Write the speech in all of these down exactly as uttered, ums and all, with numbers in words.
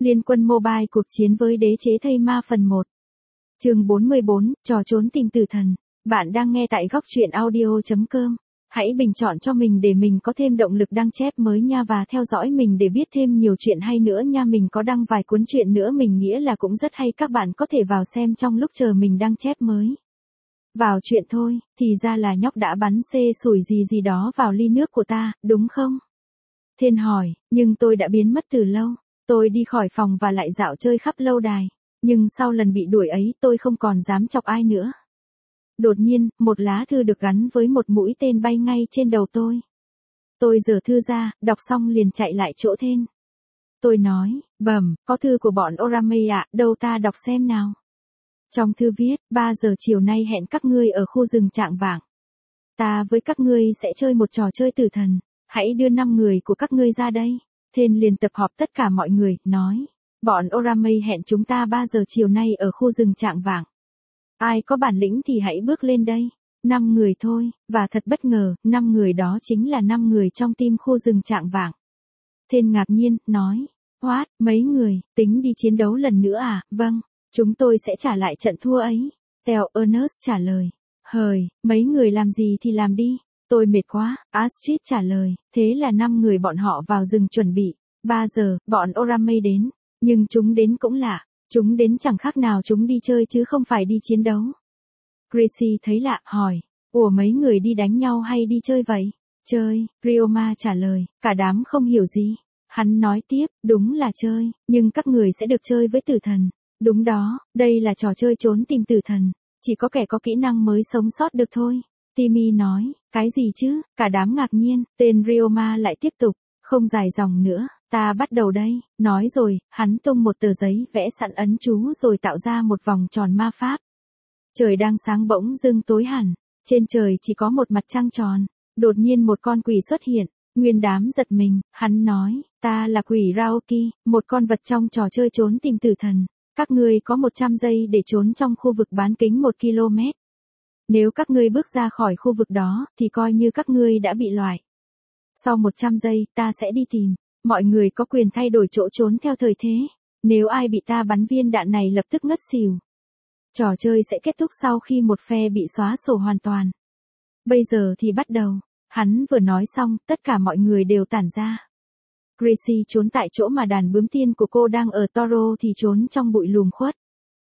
Liên Quân Mobile cuộc chiến với đế chế thây ma phần một. Chương bốn mươi bốn, trò trốn tìm tử thần. Bạn đang nghe tại góc truyện audio chấm com. Hãy bình chọn cho mình để mình có thêm động lực đăng chép mới nha, và theo dõi mình để biết thêm nhiều chuyện hay nữa nha. Mình có đăng vài cuốn truyện nữa mình nghĩ là cũng rất hay, các bạn có thể vào xem trong lúc chờ mình đăng chép mới. Vào chuyện thôi, thì ra là nhóc đã bắn xê sủi gì gì đó vào ly nước của ta, đúng không? Thiên hỏi, nhưng tôi đã biến mất từ lâu. Tôi đi khỏi phòng và lại dạo chơi khắp lâu đài. Nhưng sau lần bị đuổi ấy tôi không còn dám chọc ai nữa. Đột nhiên, một lá thư được gắn với một mũi tên bay ngay trên đầu tôi. Tôi giở thư ra, đọc xong liền chạy lại chỗ Thên. Tôi nói, bẩm, có thư của bọn Oramei ạ, đâu ta đọc xem nào. Trong thư viết, ba giờ chiều nay hẹn các ngươi ở khu rừng Trạng Vạng. Ta với các ngươi sẽ chơi một trò chơi tử thần, hãy đưa năm người của các ngươi ra đây. Thên liền tập họp tất cả mọi người, nói, bọn Oramei hẹn chúng ta ba giờ chiều nay ở khu rừng Trạng Vạng. Ai có bản lĩnh thì hãy bước lên đây. Năm người thôi, và thật bất ngờ, năm người đó chính là năm người trong team khu rừng Trạng Vạng. Thên ngạc nhiên, nói, what, mấy người, tính đi chiến đấu lần nữa à? Vâng, chúng tôi sẽ trả lại trận thua ấy. Theo Ernest trả lời, hời, mấy người làm gì thì làm đi. Tôi mệt quá, Astrid trả lời, thế là năm người bọn họ vào rừng chuẩn bị. Ba giờ, bọn Oramei đến, nhưng chúng đến cũng lạ, chúng đến chẳng khác nào chúng đi chơi chứ không phải đi chiến đấu. Gracie thấy lạ, hỏi, ủa mấy người đi đánh nhau hay đi chơi vậy? Chơi, Ryoma trả lời, cả đám không hiểu gì. Hắn nói tiếp, đúng là chơi, nhưng các người sẽ được chơi với tử thần. Đúng đó, đây là trò chơi trốn tìm tử thần, chỉ có kẻ có kỹ năng mới sống sót được thôi. Timmy nói, cái gì chứ? Cả đám ngạc nhiên, tên Ryoma lại tiếp tục, không dài dòng nữa, ta bắt đầu đây. Nói rồi, hắn tung một tờ giấy vẽ sẵn ấn chú rồi tạo ra một vòng tròn ma pháp. Trời đang sáng bỗng dưng tối hẳn, trên trời chỉ có một mặt trăng tròn. Đột nhiên một con quỷ xuất hiện, nguyên đám giật mình, hắn nói, ta là quỷ Raoki, một con vật trong trò chơi trốn tìm tử thần. Các ngươi có một trăm giây để trốn trong khu vực bán kính một ki lô mét. Nếu các ngươi bước ra khỏi khu vực đó, thì coi như các ngươi đã bị loại. Sau một trăm giây, ta sẽ đi tìm. Mọi người có quyền thay đổi chỗ trốn theo thời thế. Nếu ai bị ta bắn viên đạn này lập tức ngất xỉu. Trò chơi sẽ kết thúc sau khi một phe bị xóa sổ hoàn toàn. Bây giờ thì bắt đầu. Hắn vừa nói xong, tất cả mọi người đều tản ra. Gracie trốn tại chỗ mà đàn bướm tiên của cô đang ở, Toro thì trốn trong bụi lùm khuất.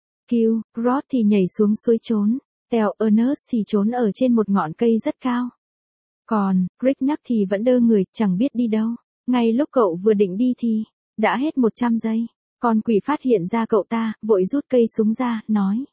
Q, Rod thì nhảy xuống suối trốn. Theo Ernest thì trốn ở trên một ngọn cây rất cao. Còn, Gricknack thì vẫn đơ người, chẳng biết đi đâu. Ngay lúc cậu vừa định đi thì, đã hết một trăm giây. Con quỷ phát hiện ra cậu ta, vội rút cây súng ra, nói.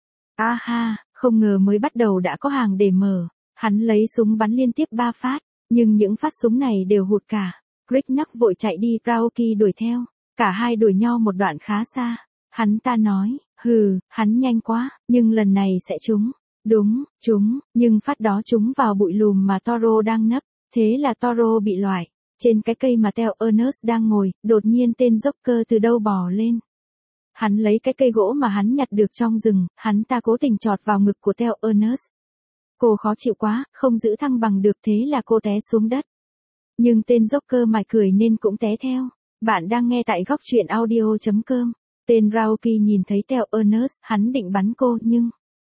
A ha, không ngờ mới bắt đầu đã có hàng để mở. Hắn lấy súng bắn liên tiếp ba phát, nhưng những phát súng này đều hụt cả. Gricknack vội chạy đi, Raoki đuổi theo. Cả hai đuổi nhau một đoạn khá xa. Hắn ta nói, hừ, hắn nhanh quá, nhưng lần này sẽ trúng. Đúng, trúng, nhưng phát đó trúng vào bụi lùm mà Toro đang nấp. Thế là Toro bị loại. Trên cái cây mà Theo Ernest đang ngồi, đột nhiên tên Joker từ đâu bò lên. Hắn lấy cái cây gỗ mà hắn nhặt được trong rừng, hắn ta cố tình chọt vào ngực của Theo Ernest. Cô khó chịu quá, không giữ thăng bằng được, thế là cô té xuống đất. Nhưng tên Joker mải cười nên cũng té theo. Bạn đang nghe tại góc truyện audio chấm com. Tên Raoki nhìn thấy Theo Ernest, hắn định bắn cô nhưng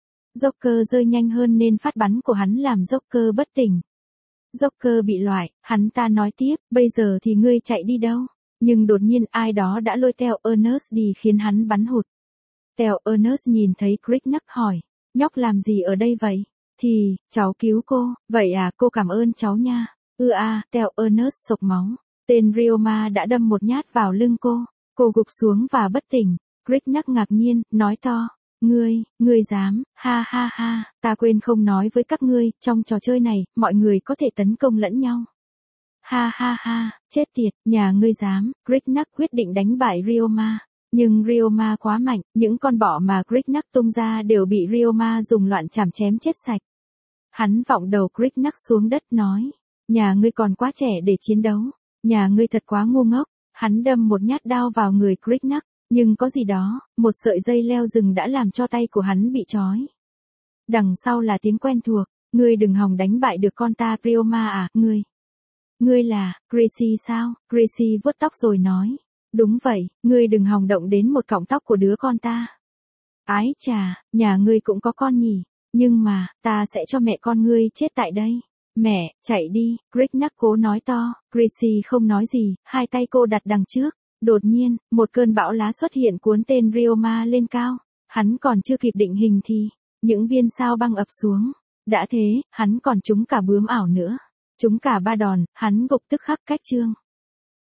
Joker rơi nhanh hơn nên phát bắn của hắn làm Joker bất tỉnh. Joker bị loại, hắn ta nói tiếp, bây giờ thì ngươi chạy đi đâu? Nhưng đột nhiên ai đó đã lôi Theo Ernest đi khiến hắn bắn hụt. Theo Ernest nhìn thấy Gricknack hỏi, nhóc làm gì ở đây vậy? Thì, cháu cứu cô, vậy à, cô cảm ơn cháu nha. Ừ à, Theo Ernest sộc máu. Tên Ryoma đã đâm một nhát vào lưng cô. Cô gục xuống và bất tỉnh. Gricknack ngạc nhiên, nói to, ngươi, ngươi dám, ha ha ha, ta quên không nói với các ngươi, trong trò chơi này, mọi người có thể tấn công lẫn nhau. Ha ha ha, chết tiệt, nhà ngươi dám. Gricknack quyết định đánh bại Ryoma. Nhưng Ryoma quá mạnh, những con bọ mà Gricknack tung ra đều bị Ryoma dùng loạn chảm chém chết sạch. Hắn vọng đầu Gricknack xuống đất nói, nhà ngươi còn quá trẻ để chiến đấu, nhà ngươi thật quá ngu ngốc. Hắn đâm một nhát đao vào người Gricknack, nhưng có gì đó, một sợi dây leo rừng đã làm cho tay của hắn bị trói. Đằng sau là tiếng quen thuộc, ngươi đừng hòng đánh bại được con ta Ryoma à, ngươi. Ngươi là, Gracie sao? Gracie vuốt tóc rồi nói, Đúng vậy, ngươi đừng hòng động đến một cọng tóc của đứa con ta. Ái chà, nhà ngươi cũng có con nhỉ, nhưng mà, ta sẽ cho mẹ con ngươi chết tại đây. Mẹ, chạy đi, Cricknack cố nói to, Chrissy không nói gì, hai tay cô đặt đằng trước. Đột nhiên, một cơn bão lá xuất hiện cuốn tên Ryoma lên cao. Hắn còn chưa kịp định hình thì, những viên sao băng ập xuống. Đã thế, hắn còn trúng cả bướm ảo nữa. Trúng cả ba đòn, hắn gục tức khắc cách chương.